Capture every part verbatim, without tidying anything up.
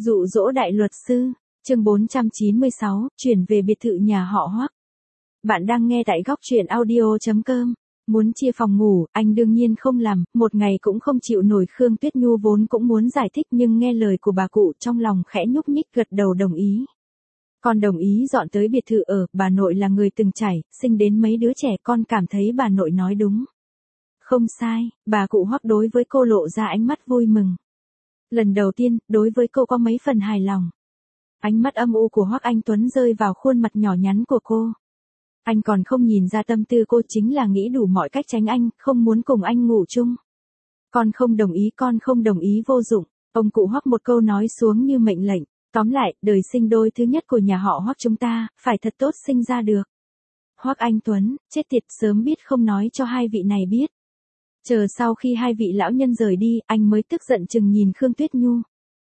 Dụ dỗ đại luật sư, chương bốn trăm chín mươi sáu, chuyển về biệt thự nhà họ Hoắc. Bạn đang nghe tại góc truyện audio chấm com. Muốn chia phòng ngủ, anh đương nhiên không làm, một ngày cũng không chịu nổi. Khương Tuyết Nhu vốn cũng muốn giải thích nhưng nghe lời của bà cụ trong lòng khẽ nhúc nhích gật đầu đồng ý. Con đồng ý dọn tới biệt thự ở, bà nội là người từng trải, sinh đến mấy đứa trẻ, con cảm thấy bà nội nói đúng. Không sai, bà cụ Hoắc đối với cô lộ ra ánh mắt vui mừng. Lần đầu tiên, đối với cô có mấy phần hài lòng. Ánh mắt âm u của Hoắc Anh Tuấn rơi vào khuôn mặt nhỏ nhắn của cô. Anh còn không nhìn ra tâm tư cô chính là nghĩ đủ mọi cách tránh anh, không muốn cùng anh ngủ chung. Con không đồng ý, con không đồng ý vô dụng. Ông cụ Hoắc một câu nói xuống như mệnh lệnh. Tóm lại, đời sinh đôi thứ nhất của nhà họ Hoắc chúng ta, phải thật tốt sinh ra được. Hoắc Anh Tuấn, chết tiệt, sớm biết không nói cho hai vị này biết. Chờ sau khi hai vị lão nhân rời đi, anh mới tức giận chừng nhìn Khương Tuyết Nhu.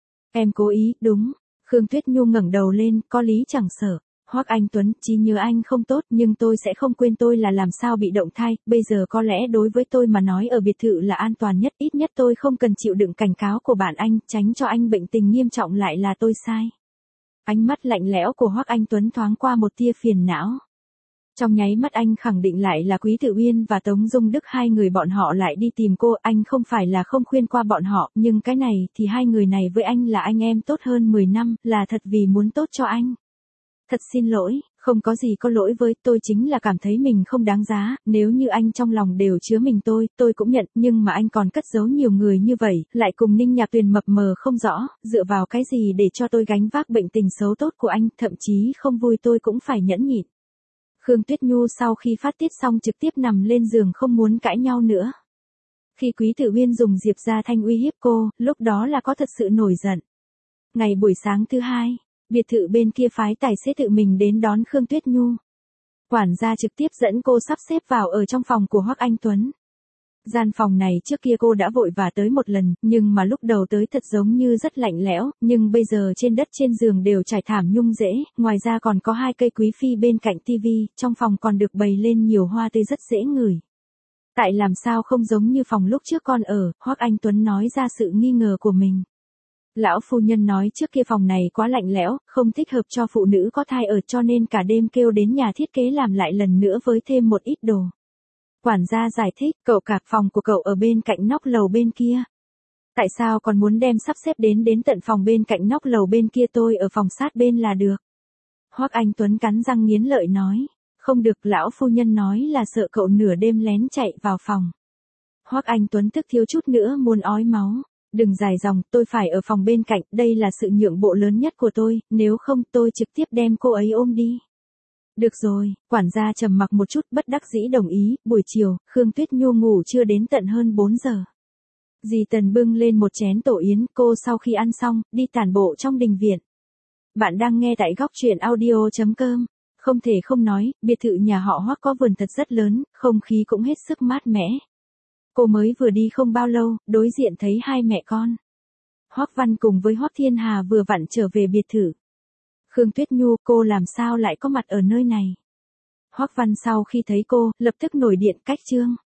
Em cố ý, đúng. Khương Tuyết Nhu ngẩng đầu lên, có lý chẳng sợ. Hoắc Anh Tuấn, trí nhớ anh không tốt nhưng tôi sẽ không quên tôi là làm sao bị động thai, bây giờ có lẽ đối với tôi mà nói ở biệt thự là an toàn nhất, ít nhất tôi không cần chịu đựng cảnh cáo của bạn anh, tránh cho anh bệnh tình nghiêm trọng lại là tôi sai. Ánh mắt lạnh lẽo của Hoắc Anh Tuấn thoáng qua một tia phiền não. Trong nháy mắt anh khẳng định lại là Quý Tử Uyên và Tống Dung Đức, hai người bọn họ lại đi tìm cô, anh không phải là không khuyên qua bọn họ, nhưng cái này thì hai người này với anh là anh em tốt hơn mười năm, là thật vì muốn tốt cho anh. Thật xin lỗi, không có gì có lỗi với tôi, chính là cảm thấy mình không đáng giá, nếu như anh trong lòng đều chứa mình tôi, tôi cũng nhận, nhưng mà anh còn cất giấu nhiều người như vậy, lại cùng Ninh Nhạc Tuyền mập mờ không rõ, dựa vào cái gì để cho tôi gánh vác bệnh tình xấu tốt của anh, thậm chí không vui tôi cũng phải nhẫn nhịn. Khương Tuyết Nhu sau khi phát tiết xong trực tiếp nằm lên giường không muốn cãi nhau nữa. Khi Quý Tử Uyên dùng Diệp Gia Thanh uy hiếp cô, lúc đó là có thật sự nổi giận. Ngày buổi sáng thứ hai, biệt thự bên kia phái tài xế tự mình đến đón Khương Tuyết Nhu. Quản gia trực tiếp dẫn cô sắp xếp vào ở trong phòng của Hoắc Anh Tuấn. Gian phòng này trước kia cô đã vội vã tới một lần, nhưng mà lúc đầu tới thật giống như rất lạnh lẽo, nhưng bây giờ trên đất trên giường đều trải thảm nhung rễ, ngoài ra còn có hai cây quý phi bên cạnh tivi, trong phòng còn được bày lên nhiều hoa tươi rất dễ ngửi. Tại làm sao không giống như phòng lúc trước con ở, Hoắc Anh Tuấn nói ra sự nghi ngờ của mình. Lão phu nhân nói trước kia phòng này quá lạnh lẽo, không thích hợp cho phụ nữ có thai ở, cho nên cả đêm kêu đến nhà thiết kế làm lại lần nữa với thêm một ít đồ. Quản gia giải thích, cậu cả phòng của cậu ở bên cạnh nóc lầu bên kia. Tại sao còn muốn đem sắp xếp đến đến tận phòng bên cạnh nóc lầu bên kia, tôi ở phòng sát bên là được. Hoắc Anh Tuấn cắn răng nghiến lợi nói, không được, lão phu nhân nói là sợ cậu nửa đêm lén chạy vào phòng. Hoắc Anh Tuấn tức thiếu chút nữa muốn ói máu. Đừng dài dòng, tôi phải ở phòng bên cạnh, đây là sự nhượng bộ lớn nhất của tôi, nếu không tôi trực tiếp đem cô ấy ôm đi. Được rồi, quản gia trầm mặc một chút bất đắc dĩ đồng ý. Buổi chiều, Khương Tuyết Nhu ngủ chưa đến tận hơn bốn giờ. Dì Tần bưng lên một chén tổ yến, cô sau khi ăn xong, đi tản bộ trong đình viện. Bạn đang nghe tại góc truyện audio chấm com. Không thể không nói, biệt thự nhà họ Hoắc có vườn thật rất lớn, không khí cũng hết sức mát mẻ. Cô mới vừa đi không bao lâu, đối diện thấy hai mẹ con. Hoắc Văn cùng với Hoắc Thiên Hà vừa vặn trở về biệt thự. Khương Tuyết Nhu, cô làm sao lại có mặt ở nơi này? Hoắc Văn sau khi thấy cô, lập tức nổi điện, cách trương.